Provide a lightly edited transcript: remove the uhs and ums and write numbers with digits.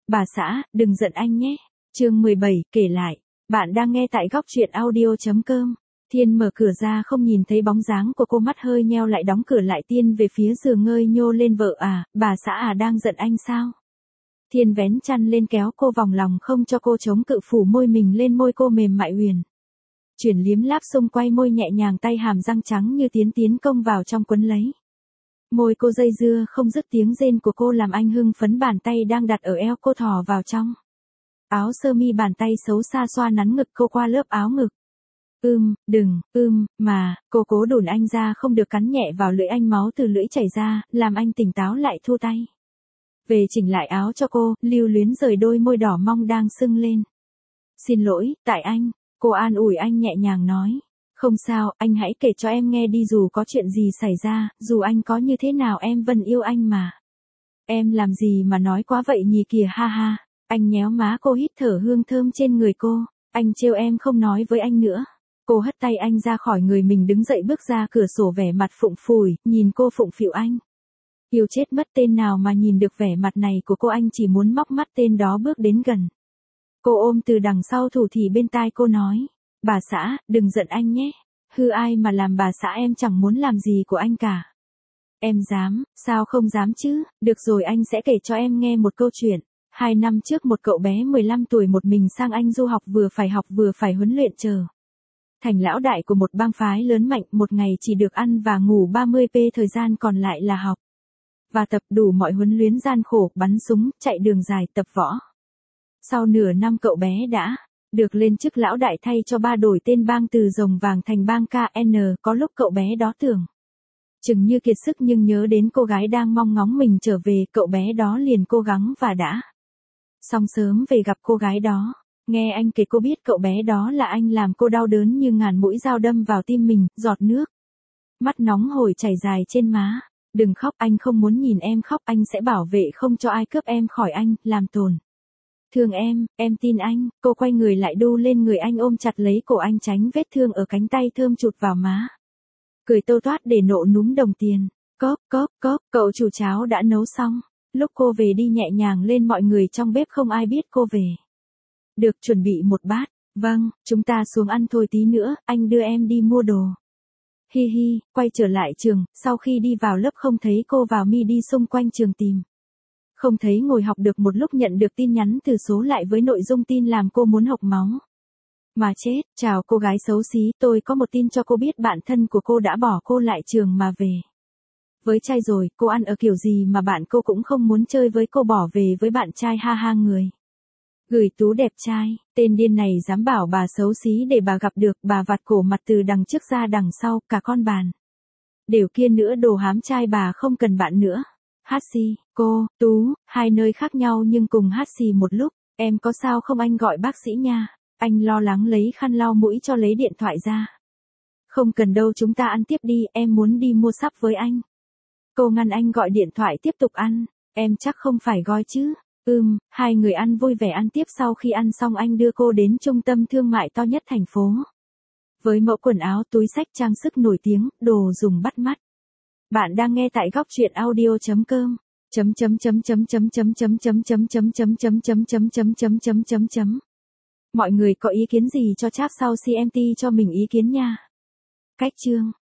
Bà xã, đừng giận anh nhé. Chương 17, kể lại. Bạn đang nghe tại góc truyện audio.com. Thiên mở cửa ra không nhìn thấy bóng dáng của cô, mắt hơi nheo lại đóng cửa lại. Tiên về phía giường ngơi nhô lên, vợ à, bà xã à đang giận anh sao? Thiên vén chăn lên kéo cô vòng lòng không cho cô chống cự, phủ môi mình lên môi cô mềm mại huyền chuyển, liếm láp xung quay môi nhẹ nhàng, tay hàm răng trắng như tiến công vào trong quấn lấy. Môi cô dây dưa không dứt, tiếng rên của cô làm anh hưng phấn, bàn tay đang đặt ở eo cô thò vào trong áo sơ mi, bàn tay xấu xa xoa nắn ngực cô qua lớp áo ngực. Đừng, mà, cô cố đùn anh ra, không được cắn nhẹ vào lưỡi anh, máu từ lưỡi chảy ra, làm anh tỉnh táo lại, thu tay về chỉnh lại áo cho cô, lưu luyến rời đôi môi đỏ mong đang sưng lên. Xin lỗi, tại anh, cô an ủi anh nhẹ nhàng nói. Không sao, anh hãy kể cho em nghe đi, dù có chuyện gì xảy ra, dù anh có như thế nào em vẫn yêu anh mà. Em làm gì mà nói quá vậy nhỉ, kìa ha ha. Anh nhéo má cô, hít thở hương thơm trên người cô. Anh trêu em không nói với anh nữa. Cô hất tay anh ra khỏi người mình, đứng dậy bước ra cửa sổ, vẻ mặt phụng phủi, nhìn cô phụng phịu anh. Yêu chết mất, tên nào mà nhìn được vẻ mặt này của cô, anh chỉ muốn móc mắt tên đó bước đến gần. Cô ôm từ đằng sau thủ thì bên tai cô nói. Bà xã, đừng giận anh nhé. Hư ai mà làm bà xã, em chẳng muốn làm gì của anh cả. Em dám, sao không dám chứ, được rồi, anh sẽ kể cho em nghe một câu chuyện. 2 năm trước, một cậu bé 15 tuổi một mình sang Anh du học, vừa phải huấn luyện trở thành lão đại của một bang phái lớn mạnh. Một ngày chỉ được ăn và ngủ 30p, thời gian còn lại là học và tập đủ mọi huấn luyện gian khổ, bắn súng, chạy đường dài, tập võ. Sau nửa năm, cậu bé đã được lên chức lão đại, thay cho ba đổi tên bang từ Rồng Vàng thành bang KN. Có lúc cậu bé đó tưởng chừng như kiệt sức, nhưng nhớ đến cô gái đang mong ngóng mình trở về, cậu bé đó liền cố gắng và đã xong sớm về gặp cô gái đó. Nghe anh kể, cô biết cậu bé đó là anh, làm cô đau đớn như ngàn mũi dao đâm vào tim mình, giọt nước mắt nóng hổi chảy dài trên má. Đừng khóc, anh không muốn nhìn em khóc, anh sẽ bảo vệ không cho ai cướp em khỏi anh, làm tổn thương em tin anh. Cô quay người lại, đu lên người anh, ôm chặt lấy cổ anh, tránh vết thương ở cánh tay thơm chụt vào má. Cười tô toát để nộ núm đồng tiền. Cốp, cậu chủ cháo đã nấu xong. Lúc cô về đi nhẹ nhàng lên, mọi người trong bếp không ai biết cô về. Được, chuẩn bị một bát. Vâng, chúng ta xuống ăn thôi, tí nữa, anh đưa em đi mua đồ. Hi hi, quay trở lại trường, sau khi đi vào lớp không thấy cô, vào mi đi xung quanh trường tìm. Không thấy, ngồi học được một lúc nhận được tin nhắn từ số lại với nội dung tin làm cô muốn hộc máu. Mà chết, chào cô gái xấu xí, tôi có một tin cho cô biết, bạn thân của cô đã bỏ cô lại trường mà về với trai rồi. Cô ăn ở kiểu gì mà bạn cô cũng không muốn chơi với cô, bỏ về với bạn trai, ha ha. Người gửi Tú đẹp trai, tên điên này dám bảo bà xấu xí để bà gặp được, bà vạt cổ mặt từ đằng trước ra đằng sau, cả con bàn đều kia nữa, đồ hám trai, bà không cần bạn nữa. Hatsi, cô, Tú, hai nơi khác nhau nhưng cùng Hatsi một lúc. Em có sao không, anh gọi bác sĩ nha. Anh lo lắng lấy khăn lau mũi cho, lấy điện thoại ra. Không cần đâu, chúng ta ăn tiếp đi, em muốn đi mua sắp với anh. Cô ngăn anh gọi điện thoại, tiếp tục ăn. Em chắc không phải gói chứ. Hai người ăn vui vẻ, ăn tiếp. Sau khi ăn xong, anh đưa cô đến trung tâm thương mại to nhất thành phố, với mẫu quần áo, túi xách, trang sức nổi tiếng, đồ dùng bắt mắt. Bạn đang nghe tại góc truyện audio.com. Mọi người có ý kiến gì cho chat sau CMT cho mình ý kiến nha. Cách chương